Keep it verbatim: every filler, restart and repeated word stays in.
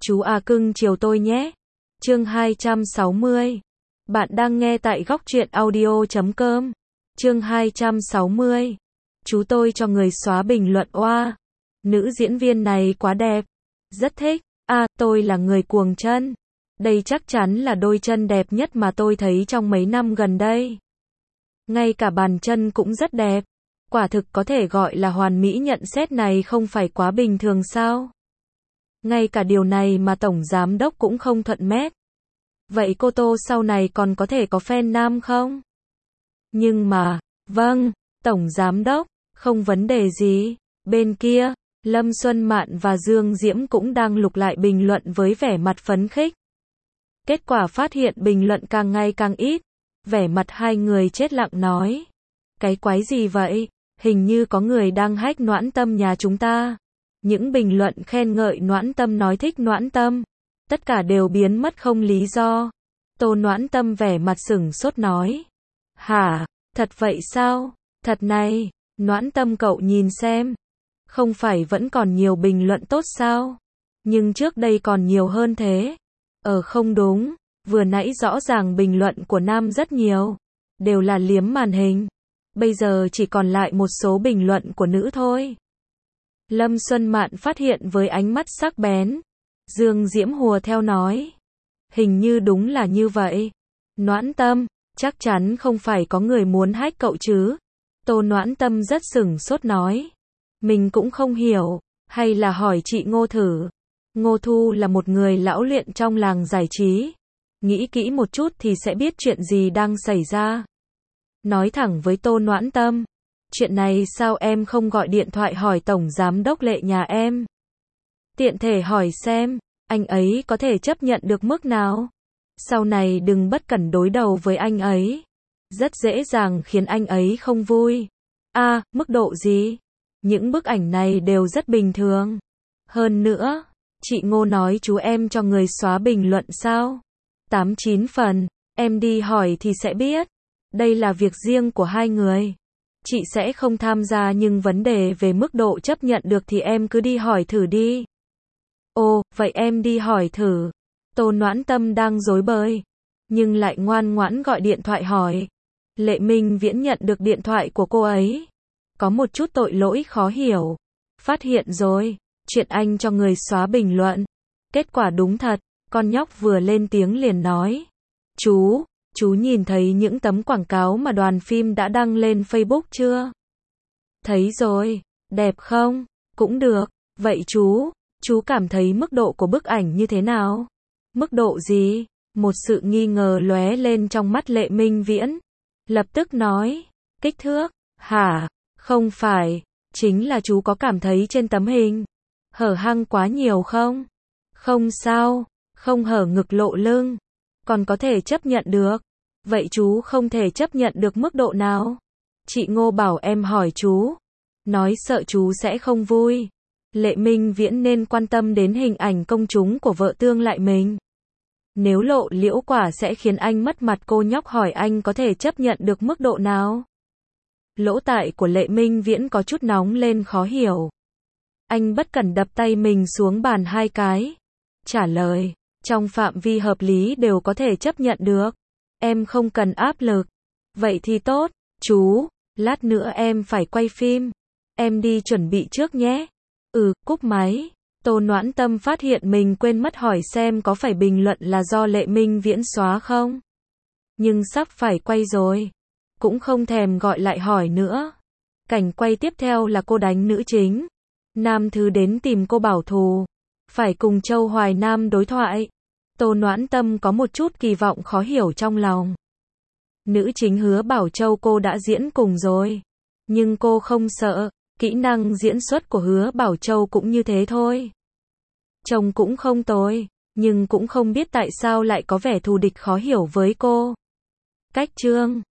Chú à cưng chiều tôi nhé. Chương hai trăm sáu mươi. Bạn đang nghe tại góc truyện audio chấm com. Chương hai trăm sáu mươi. Chú tôi cho người xóa bình luận oa. Nữ diễn viên này quá đẹp. Rất thích. À, tôi là người cuồng chân. Đây chắc chắn là đôi chân đẹp nhất mà tôi thấy trong mấy năm gần đây. Ngay cả bàn chân cũng rất đẹp. Quả thực có thể gọi là hoàn mỹ, nhận xét này không phải quá bình thường sao? Ngay cả điều này mà tổng giám đốc cũng không thuận mét. Vậy cô Tô sau này còn có thể có fan nam không? Nhưng mà, vâng, tổng giám đốc, không vấn đề gì. Bên kia, Lâm Xuân Mạn và Dương Diễm cũng đang lục lại bình luận với vẻ mặt phấn khích. Kết quả phát hiện bình luận càng ngày càng ít. Vẻ mặt hai người chết lặng nói. Cái quái gì vậy? Hình như có người đang hack Noãn Tâm nhà chúng ta. Những bình luận khen ngợi Noãn Tâm, nói thích Noãn Tâm, tất cả đều biến mất không lý do. Tô Noãn Tâm vẻ mặt sửng sốt nói. Hả? Thật vậy sao? Thật này, Noãn Tâm cậu nhìn xem. Không phải vẫn còn nhiều bình luận tốt sao? Nhưng trước đây còn nhiều hơn thế. Ờ không đúng, vừa nãy rõ ràng bình luận của nam rất nhiều. Đều là liếm màn hình. Bây giờ chỉ còn lại một số bình luận của nữ thôi. Lâm Xuân Mạn phát hiện với ánh mắt sắc bén. Dương Diễm hùa theo nói. Hình như đúng là như vậy. Noãn Tâm, chắc chắn không phải có người muốn hack cậu chứ? Tô Noãn Tâm rất sửng sốt nói. Mình cũng không hiểu, hay là hỏi chị Ngô thử. Ngô Thu là một người lão luyện trong làng giải trí. Nghĩ kỹ một chút thì sẽ biết chuyện gì đang xảy ra. Nói thẳng với Tô Noãn Tâm. Chuyện này sao em không gọi điện thoại hỏi tổng giám đốc Lệ nhà em? Tiện thể hỏi xem, anh ấy có thể chấp nhận được mức nào? Sau này đừng bất cẩn đối đầu với anh ấy. Rất dễ dàng khiến anh ấy không vui. À, mức độ gì? Những bức ảnh này đều rất bình thường. Hơn nữa, chị Ngô nói chú em cho người xóa bình luận sao? Tám chín phần, em đi hỏi thì sẽ biết. Đây là việc riêng của hai người. Chị sẽ không tham gia, nhưng vấn đề về mức độ chấp nhận được thì em cứ đi hỏi thử đi. Ồ, vậy em đi hỏi thử. Tô Noãn Tâm đang rối bời, nhưng lại ngoan ngoãn gọi điện thoại hỏi. Lệ Minh Viễn nhận được điện thoại của cô ấy. Có một chút tội lỗi khó hiểu. Phát hiện rồi, chuyện anh cho người xóa bình luận. Kết quả đúng thật, con nhóc vừa lên tiếng liền nói. Chú, chú nhìn thấy những tấm quảng cáo mà đoàn phim đã đăng lên Facebook chưa? Thấy rồi, đẹp không? Cũng được. Vậy chú, chú cảm thấy mức độ của bức ảnh như thế nào? Mức độ gì? Một sự nghi ngờ lóe lên trong mắt Lệ Minh Viễn. Lập tức nói, kích thước. Hả? Không phải, chính là chú có cảm thấy trên tấm hình hở hang quá nhiều không? Không sao, không hở ngực lộ lưng, còn có thể chấp nhận được. Vậy chú không thể chấp nhận được mức độ nào? Chị Ngô bảo em hỏi chú, nói sợ chú sẽ không vui. Lệ Minh Viễn nên quan tâm đến hình ảnh công chúng của vợ tương lại mình. Nếu lộ liễu quả sẽ khiến anh mất mặt. Cô nhóc hỏi anh có thể chấp nhận được mức độ nào? Lỗ tai của Lệ Minh Viễn có chút nóng lên khó hiểu. Anh bất cẩn đập tay mình xuống bàn hai cái. Trả lời, trong phạm vi hợp lý đều có thể chấp nhận được. Em không cần áp lực. Vậy thì tốt, chú, lát nữa em phải quay phim. Em đi chuẩn bị trước nhé. Ừ, cúp máy. Tô Noãn Tâm phát hiện mình quên mất hỏi xem có phải bình luận là do Lệ Minh Viễn xóa không. Nhưng sắp phải quay rồi, cũng không thèm gọi lại hỏi nữa. Cảnh quay tiếp theo là cô đánh nữ chính. Nam Thứ đến tìm cô bảo thù, phải cùng Châu Hoài Nam đối thoại. Tô Noãn Tâm có một chút kỳ vọng khó hiểu trong lòng. Nữ chính Hứa Bảo Châu cô đã diễn cùng rồi, nhưng cô không sợ. Kỹ năng diễn xuất của Hứa Bảo Châu cũng như thế thôi. Chồng cũng không tồi, nhưng cũng không biết tại sao lại có vẻ thù địch khó hiểu với cô. Cách chương